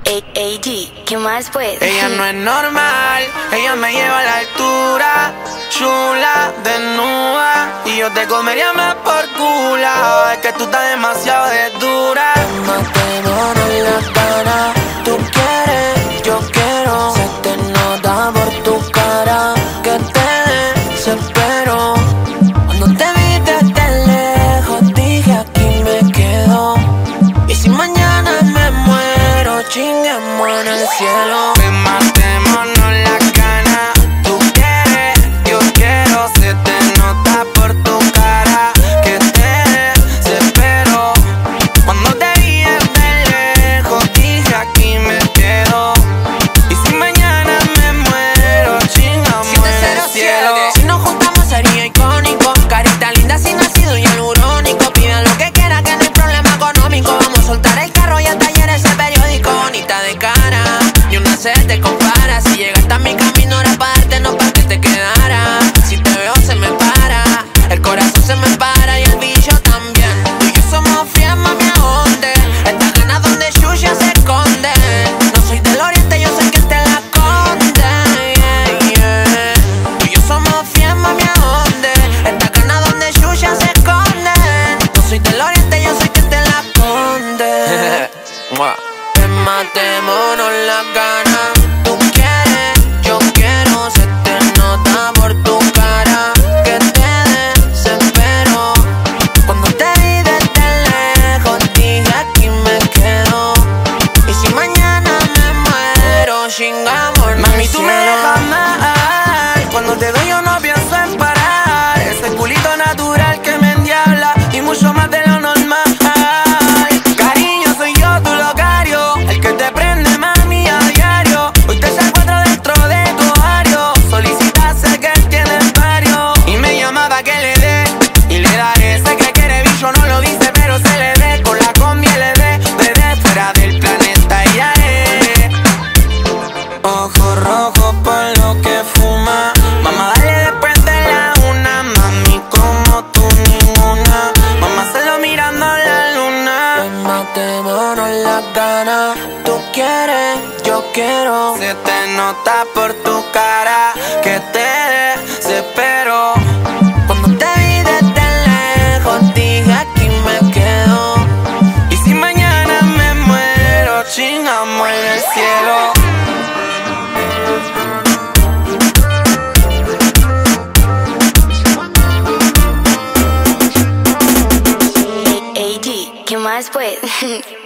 AD, ¿qué más pues? Ella no es normal, ella me lleva a la altura, chula, desnuda, y yo te comería más por cula. Es que tú estás demasiado de dura. Matemos en la cara, tú quieres, yo quiero. Se te nota por tu cara que te desespero. Cuando te vi desde lejos dije aquí me quedo. Y si mañana me muero, chinguemos en el cielo. Matémonos la gana, tú quieres, yo quiero. Se te nota por tu cara que te desespero. Cuando te vi desde lejos dije aquí me quedo. Y si mañana me muero, chingamos en el cielo. Si nos juntamos sería icónico. Carita linda sin ácido hialurónico. Pida lo que quiera que no hay problema económico. Vamos a soltar el carro y hasta ayer ese periódico. Bonita de cara, ni una se te compara. Si llegaste a mi camino era para darte, no para que te quedara. Si te veo se me para, el corazón se me para y el bicho también. Tú y yo somos fieles, mami, ¿a dónde? Estas ganas donde Xuxa se esconde. No soy del oriente, yo sé que te la esconde, yeah, yeah. Tú y yo somos fieles, mami, ¿a dónde? Estas ganas donde Xuxa se esconde. No soy del oriente, yo sé que te la esconde. Matémonos la gana, tú quieres, yo quiero. Se te nota por tu cara que te desespero. Cuando te vi desde lejos dije aquí me quedo. Y si mañana me muero, chingamos en Mami, el tú me cielo. dejas mal. Cuando te doy yo no pienso en parar. Ese culito natural que me endiabla y mucho más de lo normal. Cariño, soy yo tu locario, el que te prende, mami, a diario. Hoy te secuestro dentro de tu ovario. Solicitaste que tienes varios y me llamaba que le dé y le daré. Sé que quiere bicho, no lo dice, pero se le ve. Con la combi LD, bebé, fuera del planeta iré. Ojo rojo por lo que fuma. Mamá, dale después de la una. Mami, como tú ninguna. Mamá, solo mirando la luna. Matémonos la gana, tú quieres, yo quiero. Se te nota por tu cara que te desespero. Cuando te vi desde lejos dije aquí me quedo. Y si mañana me muero, chingamos en el cielo. AD, ¿qué más pues?